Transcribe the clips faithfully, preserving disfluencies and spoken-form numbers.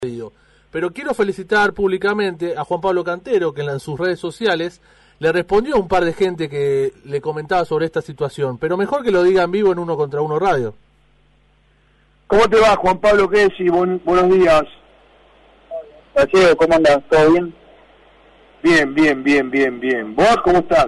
Pero quiero felicitar públicamente a Juan Pablo Cantero, que en sus redes sociales le respondió a un par de gente que le comentaba sobre esta situación, pero mejor que lo diga en vivo en Uno Contra Uno Radio. ¿Cómo te va, Juan Pablo? ¿Qué decís? Buen, buenos días. Gallego, ¿cómo andas? ¿Todo bien? Bien, bien, bien, bien, bien. ¿Vos cómo estás?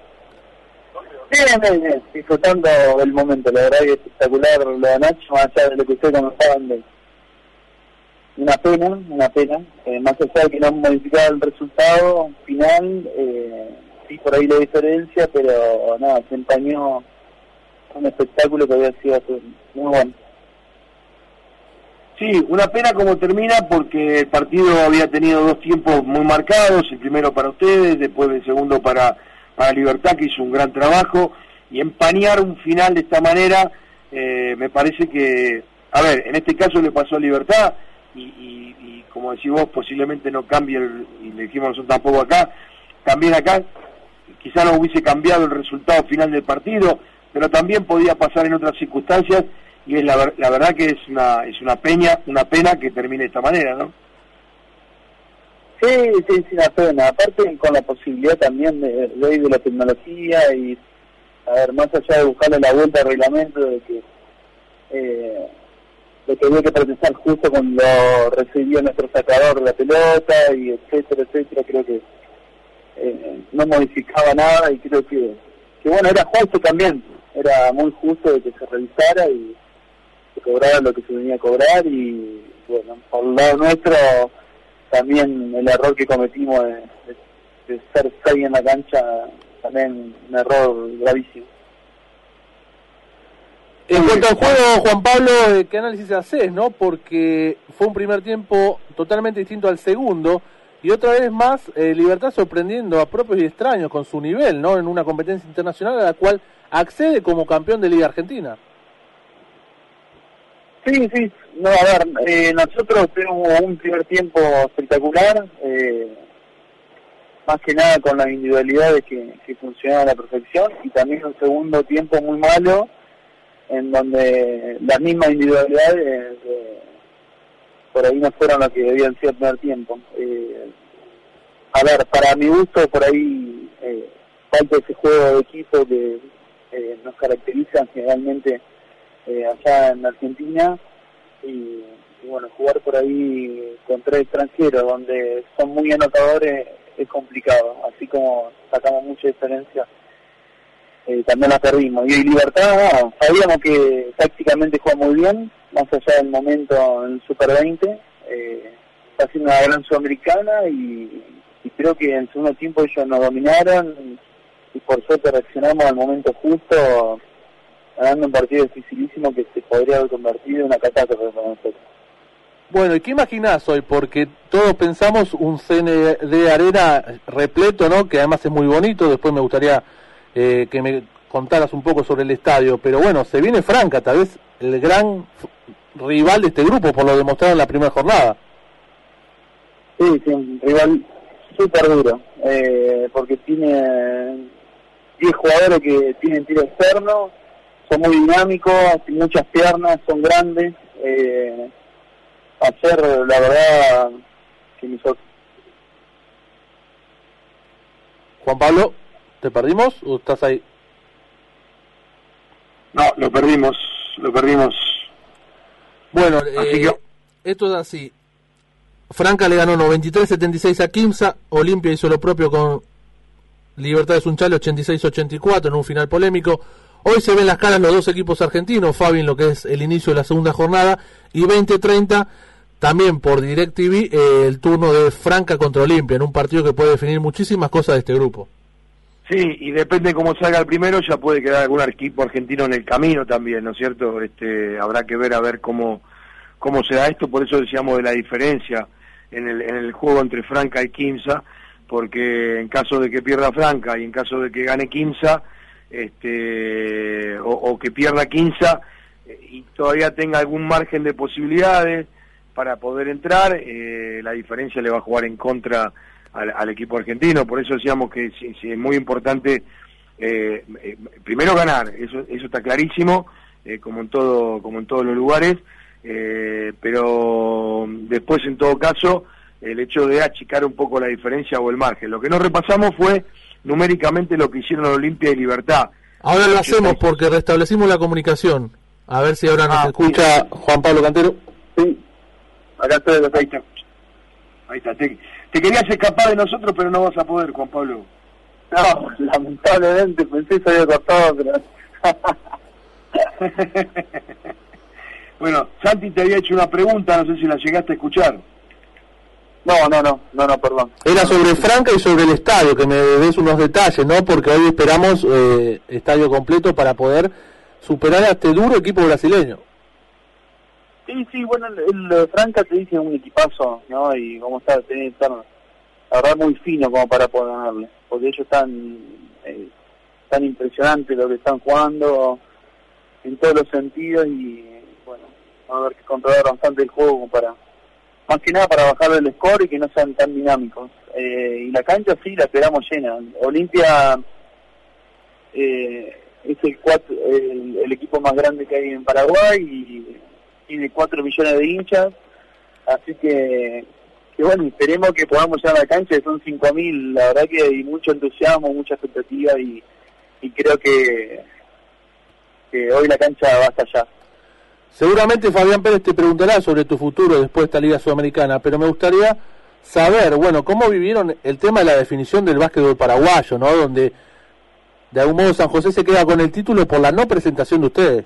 Bien, bien, bien. Disfrutando del momento. La verdad que es espectacular lo de Nacho, más allá de lo que ustedes comentaban de una pena, una pena. Eh, más allá de que no han modificado el resultado final, eh, sí, por ahí la diferencia, pero nada, se empañó un espectáculo que había sido muy bueno. Sí, una pena como termina porque el partido había tenido dos tiempos muy marcados, el primero para ustedes, después el segundo para, para Libertad, que hizo un gran trabajo, y empañar un final de esta manera, eh, me parece que, a ver, en este caso le pasó a Libertad, y, y, y como decís vos, posiblemente no cambie, el, y le dijimos nosotros tampoco acá, también acá, quizá no hubiese cambiado el resultado final del partido, pero también podía pasar en otras circunstancias, y es la, la verdad que es una es una peña una pena que termine de esta manera, ¿no? Sí, sí, sí, una pena. Aparte con la posibilidad también de, de, de la tecnología y, a ver, más allá de buscarle la vuelta al reglamento de que eh, de que había que protestar justo cuando recibió nuestro sacador de la pelota y etcétera, etcétera, creo que eh, no modificaba nada y creo que, que bueno, era justo también, era muy justo de que se revisara y cobrara lo que se venía a cobrar y bueno, por el lado nuestro también el error que cometimos de, de, de ser seis en la cancha, también un error gravísimo. En cuanto al juego, Juan Pablo, ¿qué análisis haces, no? Porque fue un primer tiempo totalmente distinto al segundo y otra vez más eh, Libertad sorprendiendo a propios y extraños con su nivel, ¿no? En una competencia internacional a la cual accede como campeón de Liga Argentina. Sí, sí, no, a ver, eh, nosotros tuvimos un primer tiempo espectacular, eh, más que nada con las individualidades que, que funcionaban a la perfección, y también un segundo tiempo muy malo, en donde las mismas individualidades eh, por ahí no fueron las que debían ser el primer tiempo. Eh, a ver, para mi gusto, por ahí eh, falta ese juego de equipo que eh, nos caracteriza generalmente Eh, allá en Argentina y, y bueno, jugar por ahí contra extranjeros donde son muy anotadores es complicado, así como sacamos mucha diferencia, eh, también la perdimos. Y Libertad, no, sabíamos que tácticamente juega muy bien, más allá del momento en el Super veinte, eh, está haciendo una gran sudamericana y, y creo que en el segundo tiempo ellos nos dominaron y, y por suerte reaccionamos al momento justo, ganando un partido dificilísimo que se podría haber convertido en una catástrofe para nosotros. Bueno, ¿y qué imaginás hoy? Porque todos pensamos un C N D Arena repleto, ¿no? Que además es muy bonito. Después me gustaría eh, que me contaras un poco sobre el estadio. Pero bueno, se viene Franca, tal vez el gran rival de este grupo, por lo demostrado en la primera jornada. Sí, sí, un rival súper duro, eh, porque tiene diez jugadores que tienen tiro externo, son muy dinámicos, tienen muchas piernas, son grandes. Eh, ayer, la verdad, que me sorprendió. Juan Pablo, ¿te perdimos o estás ahí? No, lo perdimos, lo perdimos. Bueno, eh, que... esto es así. Franca le ganó noventa y tres a setenta y seis a Quimsa, Olimpia hizo lo propio con Libertad de Sunchales ochenta y seis a ochenta y cuatro en un final polémico. Hoy se ven las caras los dos equipos argentinos, Fabi, en lo que es el inicio de la segunda jornada, y veinte treinta también por DirecTV eh, el turno de Franca contra Olimpia, en un partido que puede definir muchísimas cosas de este grupo. Sí, y depende cómo salga el primero, ya puede quedar algún equipo argentino en el camino también, ¿no es cierto? Este, habrá que ver a ver cómo cómo se da esto, por eso decíamos de la diferencia en el, en el juego entre Franca y Quimsa, porque en caso de que pierda Franca y en caso de que gane Quimsa, este o, o que pierda Quimsa eh, y todavía tenga algún margen de posibilidades para poder entrar, eh, la diferencia le va a jugar en contra al, al equipo argentino. Por eso decíamos que sí, sí, es muy importante eh, eh, primero ganar, eso eso está clarísimo, eh, como en todo como en todos los lugares, eh, pero después en todo caso el hecho de achicar un poco la diferencia o el margen. Lo que no repasamos fue numéricamente lo que hicieron Olimpia y Libertad. Ahora lo hacemos porque restablecimos la comunicación. A ver si ahora nos ah, escucha sí. Juan Pablo Cantero. Sí, acá estoy, acá está. Ahí está. Te, te querías escapar de nosotros, pero no vas a poder, Juan Pablo. No, lamentablemente pensé que se había cortado, pero... Bueno, Santi te había hecho una pregunta, no sé si la llegaste a escuchar. No, no, no, no, no, perdón. Era sobre Franca y sobre el estadio, que me des unos detalles, ¿no? Porque hoy esperamos eh, estadio completo para poder superar a este duro equipo brasileño. Sí, sí, bueno, el, el Franca te dice un equipazo, ¿no? Y cómo está, tiene que estar, la verdad, muy fino como para ponerle, porque ellos están eh, tan impresionantes lo que están jugando en todos los sentidos y, bueno, vamos a ver que controlar bastante el juego como para... Más que nada para bajar el score y que no sean tan dinámicos. Eh, y la cancha sí la esperamos llena. Olimpia eh, es el, cuatro, el, el equipo más grande que hay en Paraguay y tiene cuatro millones de hinchas. Así que, que bueno, esperemos que podamos llegar a la cancha, que son cinco mil. La verdad que hay mucho entusiasmo, mucha expectativa y, y creo que, que hoy la cancha va hasta allá. Seguramente Fabián Pérez te preguntará sobre tu futuro después de esta Liga Sudamericana, pero me gustaría saber, bueno, cómo vivieron el tema de la definición del básquetbol paraguayo, ¿no? Donde de algún modo San José se queda con el título por la no presentación de ustedes.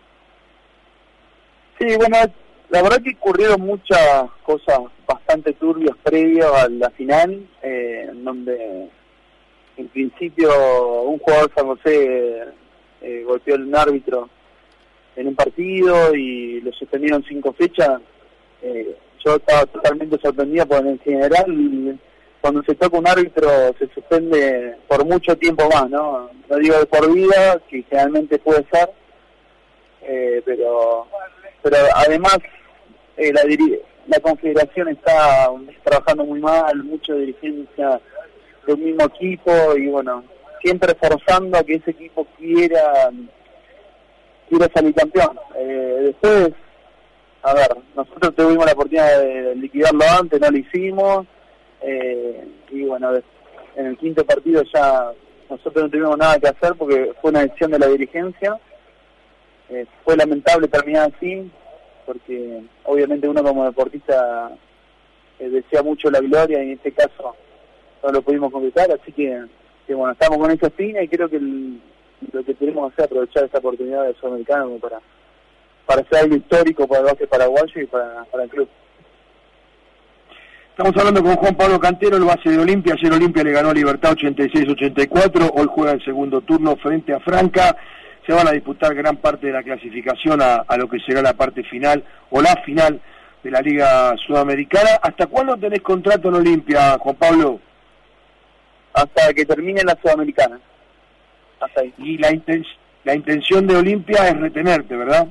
Sí, bueno, la verdad que ocurrieron muchas cosas bastante turbias previas a la final, eh, en donde en principio un jugador de San José eh, golpeó a un árbitro en un partido y lo suspendieron cinco fechas. Eh, yo estaba totalmente sorprendido porque en general cuando se toca un árbitro se suspende por mucho tiempo más, ¿no? No digo de por vida, que generalmente puede ser, eh, pero pero además eh, la, la confederación está trabajando muy mal, mucha dirigencia del mismo equipo y bueno, siempre forzando a que ese equipo quiera quiero salir campeón. Eh, después, a ver, nosotros tuvimos la oportunidad de liquidarlo antes, no lo hicimos, eh, y bueno, en el quinto partido ya nosotros no tuvimos nada que hacer porque fue una decisión de la dirigencia. Eh, fue lamentable terminar así, porque obviamente uno como deportista eh, desea mucho la gloria y en este caso no lo pudimos concretar, así que, que bueno, estamos con esa espina y creo que el lo que tenemos que hacer es aprovechar esta oportunidad de Sudamericano para para hacer algo histórico para el básquet paraguayo y para, para el club. Estamos hablando con Juan Pablo Cantero, el base de Olimpia. Ayer Olimpia le ganó a Libertad ochenta y seis ochenta y cuatro, hoy juega el segundo turno frente a Franca. Se van a disputar gran parte de la clasificación a, a lo que será la parte final o la final de la Liga Sudamericana. ¿Hasta cuándo tenés contrato en Olimpia, Juan Pablo? Hasta que termine la Sudamericana. Hasta ahí. Y la, inten la intención de Olimpia es retenerte, ¿verdad?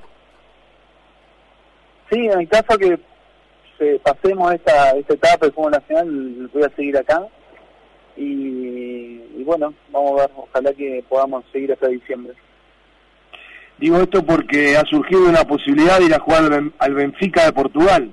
Sí, en el caso que se, pasemos esta, esta etapa del fútbol nacional, voy a seguir acá. Y, y bueno, vamos a ver, ojalá que podamos seguir hasta diciembre. Digo esto porque ha surgido una posibilidad de ir a jugar al, al Benfica de Portugal.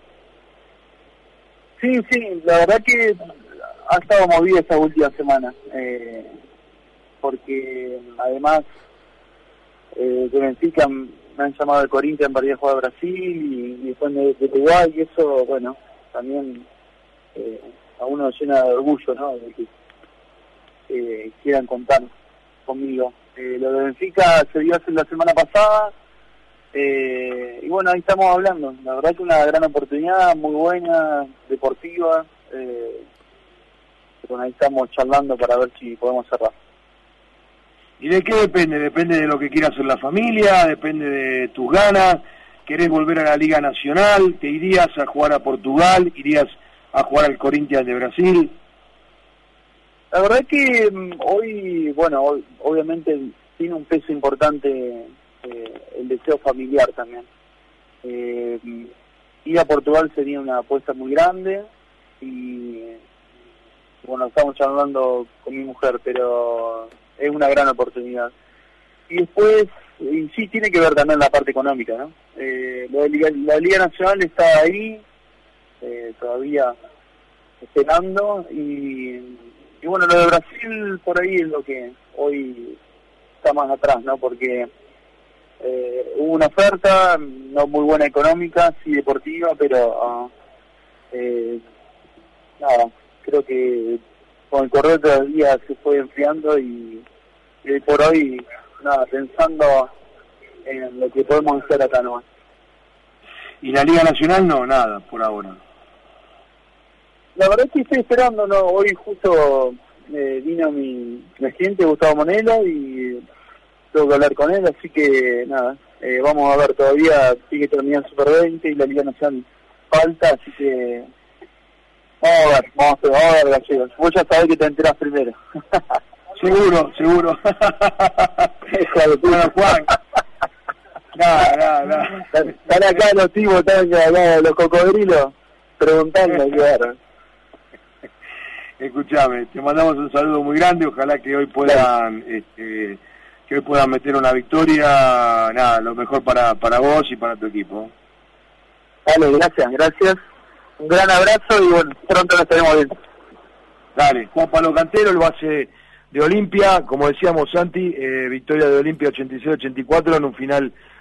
Sí, sí, la verdad que ha estado movida esta última semana. Eh, porque además eh, de Benfica me han llamado de Corinthians para ir a jugar a Brasil y, y después de, de Uruguay y eso, bueno, también eh, a uno lo llena de orgullo, ¿no? De que eh, quieran contar conmigo. Eh, lo de Benfica se dio hace la semana pasada eh, y bueno, ahí estamos hablando. La verdad que una gran oportunidad, muy buena, deportiva. Eh, bueno, ahí estamos charlando para ver si podemos cerrar. ¿Y de qué depende? ¿Depende de lo que quiera hacer la familia? ¿Depende de tus ganas? ¿Querés volver a la Liga Nacional? ¿Te irías a jugar a Portugal? ¿Irías a jugar al Corinthians de Brasil? La verdad que hoy, bueno, hoy, obviamente tiene un peso importante eh, el deseo familiar también. Eh, ir a Portugal sería una apuesta muy grande y, bueno, estamos charlando con mi mujer, pero es una gran oportunidad. Y después, y sí tiene que ver también la parte económica, ¿no? Eh, la, Liga, la Liga Nacional está ahí, eh, todavía esperando, y, y bueno, lo de Brasil por ahí es lo que hoy está más atrás, ¿no? Porque eh, hubo una oferta, no muy buena económica, sí deportiva, pero uh, eh, nada, creo que con el correr de los días se fue enfriando y, y por hoy, nada, pensando en lo que podemos hacer acá nomás. ¿Y la Liga Nacional no? Nada, por ahora. La verdad es que estoy esperando, ¿no? Hoy justo eh, vino mi presidente Gustavo Monelo y tengo que hablar con él, así que nada, eh, vamos a ver, todavía sigue terminando el Super veinte y la Liga Nacional falta, así que vamos a ver, vamos a ver, vamos a ver, gallegos. Vos ya sabés que te enterás primero. Seguro, seguro. Bueno, Juan. Nada, nada, nada. Están acá los tipos, están acá los cocodrilos preguntando, claro. Escuchame, te mandamos un saludo muy grande, ojalá que hoy puedan, este, que hoy puedan meter una victoria, nada, lo mejor para, para vos y para tu equipo. Dale, gracias, gracias. Un gran abrazo y bueno, pronto nos estaremos viendo. Dale, Juan Pablo Cantero, el base de Olimpia, como decíamos Santi, eh, victoria de Olimpia ochenta y seis a ochenta y cuatro en un final